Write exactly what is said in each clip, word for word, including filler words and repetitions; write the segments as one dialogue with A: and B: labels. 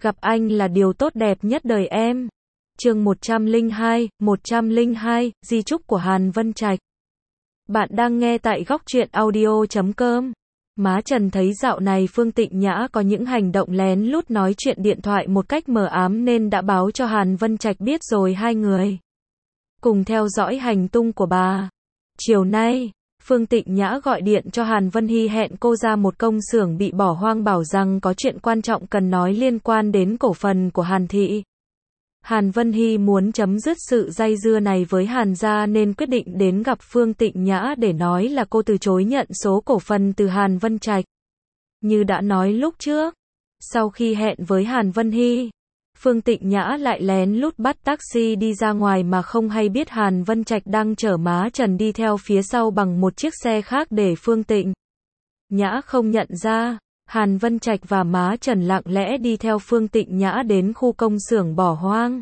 A: Gặp anh là điều tốt đẹp nhất đời em. Chương một trăm lẻ hai, một trăm lẻ hai, di chúc của Hàn Vân Trạch. Bạn đang nghe tại góc truyện audio chấm com. Má Trần thấy dạo này Phương Tịnh Nhã có những hành động lén lút nói chuyện điện thoại một cách mờ ám nên đã báo cho Hàn Vân Trạch biết rồi hai người cùng theo dõi hành tung của bà. Chiều nay, Phương Tịnh Nhã gọi điện cho Hàn Vân Hy hẹn cô ra một công xưởng bị bỏ hoang bảo rằng có chuyện quan trọng cần nói liên quan đến cổ phần của Hàn Thị. Hàn Vân Hy muốn chấm dứt sự dây dưa này với Hàn gia nên quyết định đến gặp Phương Tịnh Nhã để nói là cô từ chối nhận số cổ phần từ Hàn Vân Trạch. Như đã nói lúc trước, sau khi hẹn với Hàn Vân Hy, Phương Tịnh Nhã lại lén lút bắt taxi đi ra ngoài mà không hay biết Hàn Vân Trạch đang chở má Trần đi theo phía sau bằng một chiếc xe khác để Phương Tịnh Nhã không nhận ra. Hàn Vân Trạch và má Trần lặng lẽ đi theo Phương Tịnh Nhã đến khu công xưởng bỏ hoang.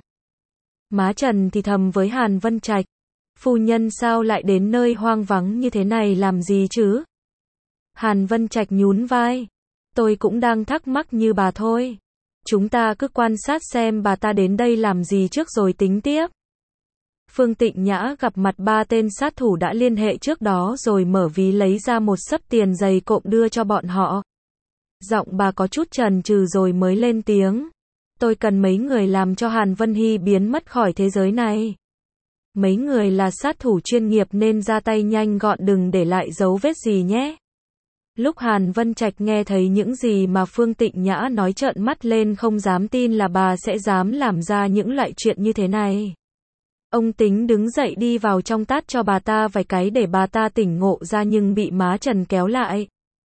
A: Má Trần thì thầm với Hàn Vân Trạch, phu nhân sao lại đến nơi hoang vắng như thế này làm gì chứ? Hàn Vân Trạch nhún vai, tôi cũng đang thắc mắc như bà thôi. Chúng ta cứ quan sát xem bà ta đến đây làm gì trước rồi tính tiếp. Phương Tịnh Nhã gặp mặt ba tên sát thủ đã liên hệ trước đó rồi mở ví lấy ra một xấp tiền dày cộm đưa cho bọn họ. Giọng bà có chút chần chừ rồi mới lên tiếng. Tôi cần mấy người làm cho Hàn Vân Hy biến mất khỏi thế giới này. Mấy người là sát thủ chuyên nghiệp nên ra tay nhanh gọn đừng để lại dấu vết gì nhé. Lúc Hàn Vân Trạch nghe thấy những gì mà Phương Tịnh Nhã nói trợn mắt lên không dám tin là bà sẽ dám làm ra những loại chuyện như thế này. Ông tính đứng dậy đi vào trong tát cho bà ta vài cái để bà ta tỉnh ngộ ra nhưng bị má Trần kéo lại.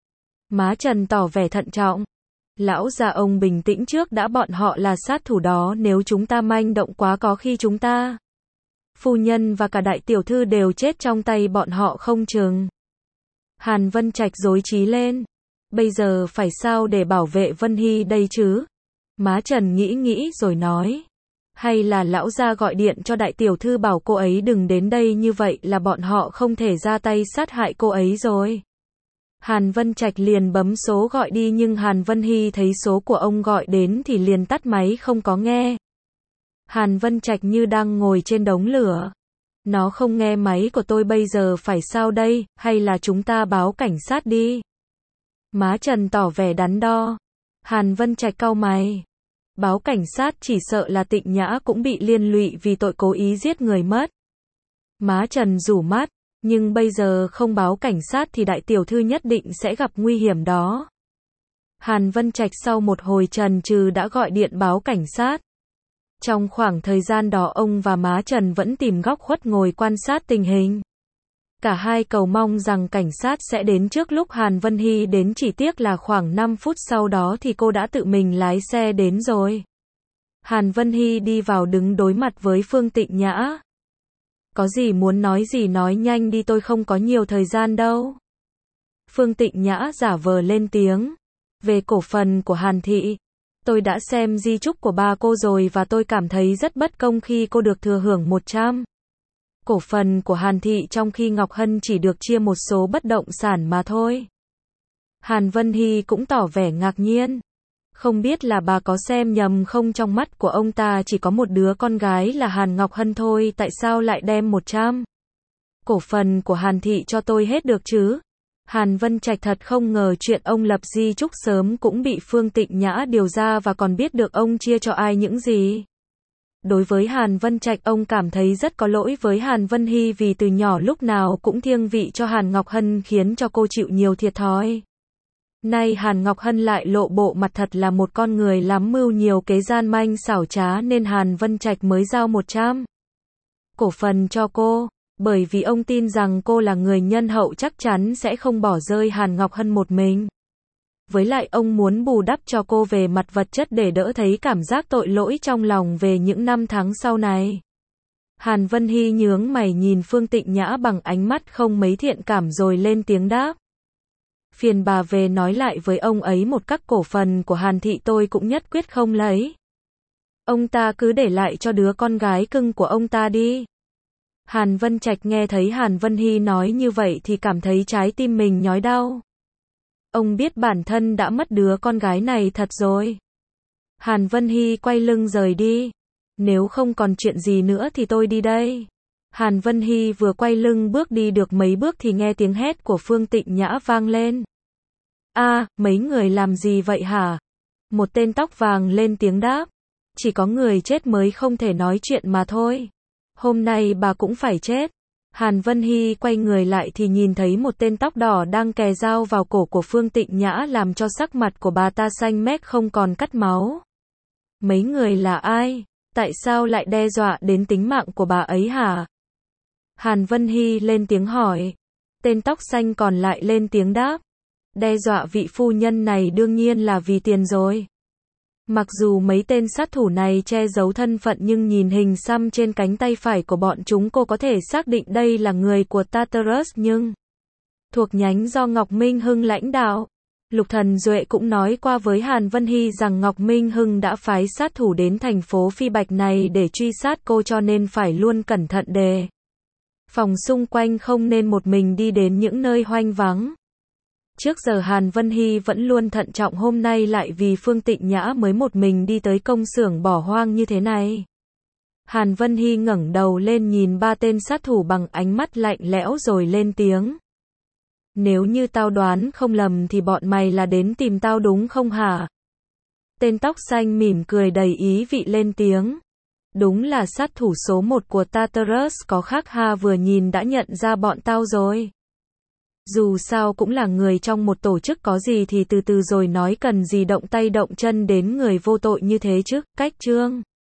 A: Má Trần tỏ vẻ thận trọng. Lão già ông bình tĩnh trước đã, bọn họ là sát thủ đó, nếu chúng ta manh động quá có khi chúng ta, phu nhân và cả đại tiểu thư đều chết trong tay bọn họ không chừng. Hàn Vân Trạch rối trí lên. Bây giờ phải sao để bảo vệ Vân Hy đây chứ? Má Trần nghĩ nghĩ rồi nói. Hay là lão gia gọi điện cho đại tiểu thư bảo cô ấy đừng đến đây, như vậy là bọn họ không thể ra tay sát hại cô ấy rồi. Hàn Vân Trạch liền bấm số gọi đi nhưng Hàn Vân Hy thấy số của ông gọi đến thì liền tắt máy không có nghe. Hàn Vân Trạch như đang ngồi trên đống lửa. Nó không nghe máy của tôi, bây giờ phải sao đây, hay là chúng ta báo cảnh sát đi? Má Trần tỏ vẻ đắn đo. Hàn Vân Trạch cau mày. Báo cảnh sát chỉ sợ là Tịnh Nhã cũng bị liên lụy vì tội cố ý giết người mất. Má Trần rủ mắt. Nhưng bây giờ không báo cảnh sát thì đại tiểu thư nhất định sẽ gặp nguy hiểm đó. Hàn Vân Trạch sau một hồi chần chừ đã gọi điện báo cảnh sát. Trong khoảng thời gian đó ông và má Trần vẫn tìm góc khuất ngồi quan sát tình hình. Cả hai cầu mong rằng cảnh sát sẽ đến trước lúc Hàn Vân Hy đến, chỉ tiếc là khoảng năm phút sau đó thì cô đã tự mình lái xe đến rồi. Hàn Vân Hy đi vào đứng đối mặt với Phương Tịnh Nhã. Có gì muốn nói gì nói nhanh đi, tôi không có nhiều thời gian đâu. Phương Tịnh Nhã giả vờ lên tiếng. Về cổ phần của Hàn Thị, tôi đã xem di chúc của ba cô rồi và tôi cảm thấy rất bất công khi cô được thừa hưởng một trăm cổ phần của Hàn Thị trong khi Ngọc Hân chỉ được chia một số bất động sản mà thôi. Hàn Vân Hy cũng tỏ vẻ ngạc nhiên. Không biết là bà có xem nhầm không, trong mắt của ông ta chỉ có một đứa con gái là Hàn Ngọc Hân thôi, tại sao lại đem một trăm cổ phần của Hàn Thị cho tôi hết được chứ? Hàn Vân Trạch thật không ngờ chuyện ông lập di chúc sớm cũng bị Phương Tịnh Nhã điều ra và còn biết được ông chia cho ai những gì. Đối với Hàn Vân Trạch, ông cảm thấy rất có lỗi với Hàn Vân Hy vì từ nhỏ lúc nào cũng thiêng vị cho Hàn Ngọc Hân khiến cho cô chịu nhiều thiệt thòi. Nay Hàn Ngọc Hân lại lộ bộ mặt thật là một con người lắm mưu nhiều kế, gian manh xảo trá, nên Hàn Vân Trạch mới giao một trăm cổ phần cho cô, bởi vì ông tin rằng cô là người nhân hậu chắc chắn sẽ không bỏ rơi Hàn Ngọc Hân một mình. Với lại ông muốn bù đắp cho cô về mặt vật chất để đỡ thấy cảm giác tội lỗi trong lòng về những năm tháng sau này. Hàn Vân Hy nhướng mày nhìn Phương Tịnh Nhã bằng ánh mắt không mấy thiện cảm rồi lên tiếng đáp. Phiền bà về nói lại với ông ấy một các cổ phần của Hàn Thị tôi cũng nhất quyết không lấy. Ông ta cứ để lại cho đứa con gái cưng của ông ta đi. Hàn Vân Trạch nghe thấy Hàn Vân Hy nói như vậy thì cảm thấy trái tim mình nhói đau. Ông biết bản thân đã mất đứa con gái này thật rồi. Hàn Vân Hy quay lưng rời đi. Nếu không còn chuyện gì nữa thì tôi đi đây. Hàn Vân Hy vừa quay lưng bước đi được mấy bước thì nghe tiếng hét của Phương Tịnh Nhã vang lên. A, mấy người làm gì vậy hả? Một tên tóc vàng lên tiếng đáp. Chỉ có người chết mới không thể nói chuyện mà thôi. Hôm nay bà cũng phải chết. Hàn Vân Hy quay người lại thì nhìn thấy một tên tóc đỏ đang kề dao vào cổ của Phương Tịnh Nhã làm cho sắc mặt của bà ta xanh mét không còn cắt máu. Mấy người là ai? Tại sao lại đe dọa đến tính mạng của bà ấy hả? Hàn Vân Hy lên tiếng hỏi. Tên tóc xanh còn lại lên tiếng đáp. Đe dọa vị phu nhân này đương nhiên là vì tiền rồi. Mặc dù mấy tên sát thủ này che giấu thân phận nhưng nhìn hình xăm trên cánh tay phải của bọn chúng cô có thể xác định đây là người của Tartarus nhưng thuộc nhánh do Ngọc Minh Hưng lãnh đạo. Lục Thần Duệ cũng nói qua với Hàn Vân Hy rằng Ngọc Minh Hưng đã phái sát thủ đến thành phố Phi Bạch này để truy sát cô cho nên phải luôn cẩn thận đề phòng xung quanh không nên một mình đi đến những nơi hoang vắng. Trước giờ Hàn Vân Hy vẫn luôn thận trọng hôm nay lại vì Phương Tịnh Nhã mới một mình đi tới công xưởng bỏ hoang như thế này. Hàn Vân Hy ngẩng đầu lên nhìn ba tên sát thủ bằng ánh mắt lạnh lẽo rồi lên tiếng. Nếu như tao đoán không lầm thì bọn mày là đến tìm tao đúng không hả? Tên tóc xanh mỉm cười đầy ý vị lên tiếng. Đúng là sát thủ số một của Tartarus có khác ha, vừa nhìn đã nhận ra bọn tao rồi. Dù sao cũng là người trong một tổ chức, có gì thì từ từ rồi nói, cần gì động tay động chân đến người vô tội như thế chứ. Cách chương